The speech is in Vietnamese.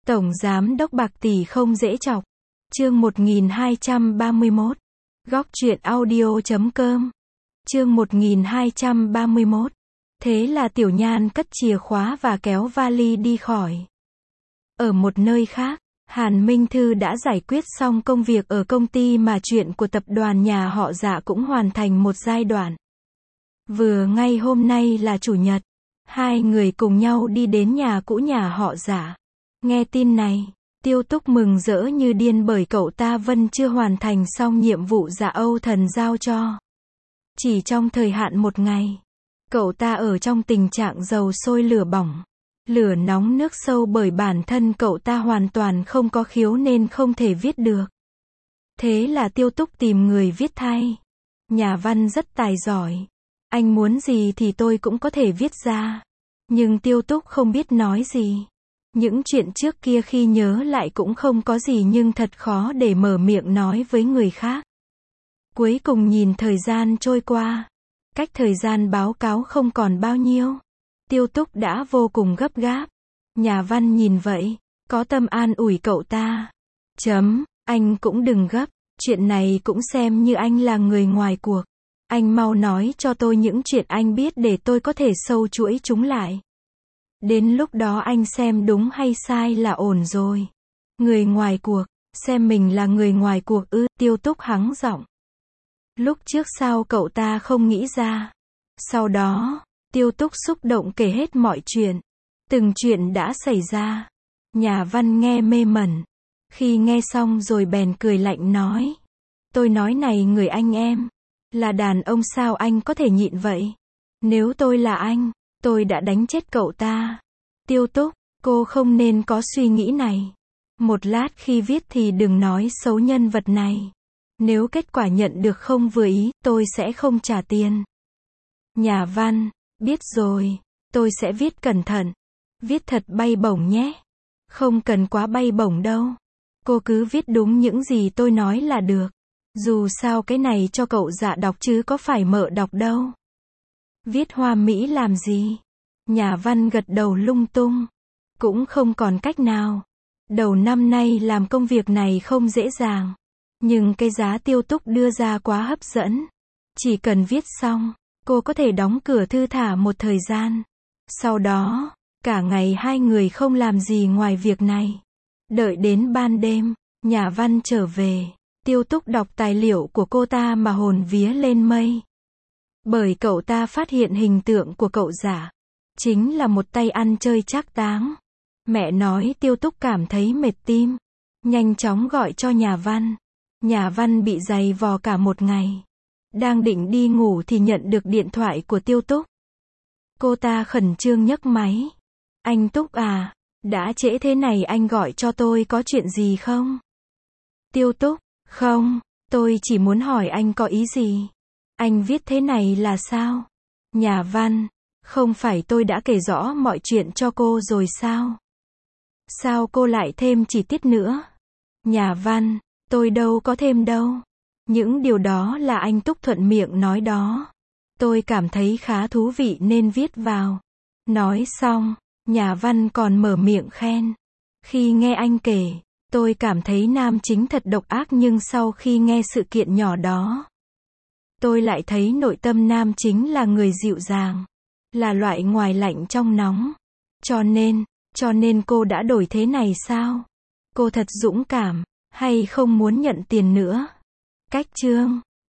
Tổng giám đốc bạc tỷ không dễ chọc. Chương 1231. Góc truyện audio.com. Chương 1231. Thế là Tiểu Nhan cất chìa khóa và kéo vali đi khỏi. Ở một nơi khác, Hàn Minh Thư đã giải quyết xong công việc ở công ty mà chuyện của tập đoàn nhà họ Dạ cũng hoàn thành một giai đoạn. Vừa ngay hôm nay là chủ nhật, hai người cùng nhau đi đến nhà cũ nhà họ Dạ. Nghe tin này, Tiêu Túc mừng rỡ như điên bởi cậu ta vẫn chưa hoàn thành xong nhiệm vụ Dạ Âu Thần giao cho. Chỉ trong thời hạn một ngày, cậu ta ở trong tình trạng dầu sôi lửa bỏng, lửa nóng nước sâu bởi bản thân cậu ta hoàn toàn không có khiếu nên không thể viết được. Thế là Tiêu Túc tìm người viết thay. Nhà văn rất tài giỏi. Anh muốn gì thì tôi cũng có thể viết ra. Nhưng Tiêu Túc không biết nói gì. Những chuyện trước kia khi nhớ lại cũng không có gì nhưng thật khó để mở miệng nói với người khác. Cuối cùng nhìn thời gian trôi qua. Cách thời gian báo cáo không còn bao nhiêu. Tiêu Túc đã vô cùng gấp gáp. Nhà văn nhìn vậy, có tâm an ủi cậu ta. Anh cũng đừng gấp, chuyện này cũng xem như anh là người ngoài cuộc. Anh mau nói cho tôi những chuyện anh biết để tôi có thể sâu chuỗi chúng lại. Đến lúc đó anh xem đúng hay sai là ổn rồi. Người ngoài cuộc, xem mình là người ngoài cuộc ư? Tiêu Túc hắng giọng. Lúc trước sao cậu ta không nghĩ ra. Sau đó, Tiêu Túc xúc động kể hết mọi chuyện. Từng chuyện đã xảy ra. Nhà văn nghe mê mẩn. Khi nghe xong rồi bèn cười lạnh nói. Tôi nói này người anh em. Là đàn ông sao anh có thể nhịn vậy? Nếu tôi là anh, tôi đã đánh chết cậu ta. Tiêu Túc, cô không nên có suy nghĩ này. Một lát khi viết thì đừng nói xấu nhân vật này. Nếu kết quả nhận được không vừa ý, tôi sẽ không trả tiền. Nhà văn, biết rồi, tôi sẽ viết cẩn thận. Viết thật bay bổng nhé. Không cần quá bay bổng đâu. Cô cứ viết đúng những gì tôi nói là được. Dù sao cái này cho cậu Dạ đọc chứ có phải mợ đọc đâu. Viết hoa mỹ làm gì? Nhà văn gật đầu lung tung. Cũng không còn cách nào. Đầu năm nay làm công việc này không dễ dàng. Nhưng cái giá Tiêu Túc đưa ra quá hấp dẫn. Chỉ cần viết xong, cô có thể đóng cửa thư thả một thời gian. Sau đó, cả ngày hai người không làm gì ngoài việc này. Đợi đến ban đêm, nhà văn trở về. Tiêu Túc đọc tài liệu của cô ta mà hồn vía lên mây. Bởi cậu ta phát hiện hình tượng của cậu Dạ chính là một tay ăn chơi trác táng. Mẹ nói Tiêu Túc cảm thấy mệt tim. Nhanh chóng gọi cho nhà văn. Nhà văn bị giày vò cả một ngày. Đang định đi ngủ thì nhận được điện thoại của Tiêu Túc. Cô ta khẩn trương nhấc máy. Anh Túc à, đã trễ thế này anh gọi cho tôi có chuyện gì không? Tiêu Túc, không, tôi chỉ muốn hỏi anh có ý gì? Anh viết thế này là sao? Nhà văn, không phải tôi đã kể rõ mọi chuyện cho cô rồi sao? Sao cô lại thêm chi tiết nữa? Nhà văn, tôi đâu có thêm đâu. Những điều đó là anh Túc thuận miệng nói đó. Tôi cảm thấy khá thú vị nên viết vào. Nói xong, nhà văn còn mở miệng khen. Khi nghe anh kể, tôi cảm thấy nam chính thật độc ác nhưng sau khi nghe sự kiện nhỏ đó, tôi lại thấy nội tâm nam chính là người dịu dàng. Là loại ngoài lạnh trong nóng. Cho nên cô đã đổi thế này sao? Cô thật dũng cảm, hay không muốn nhận tiền nữa? Cách chương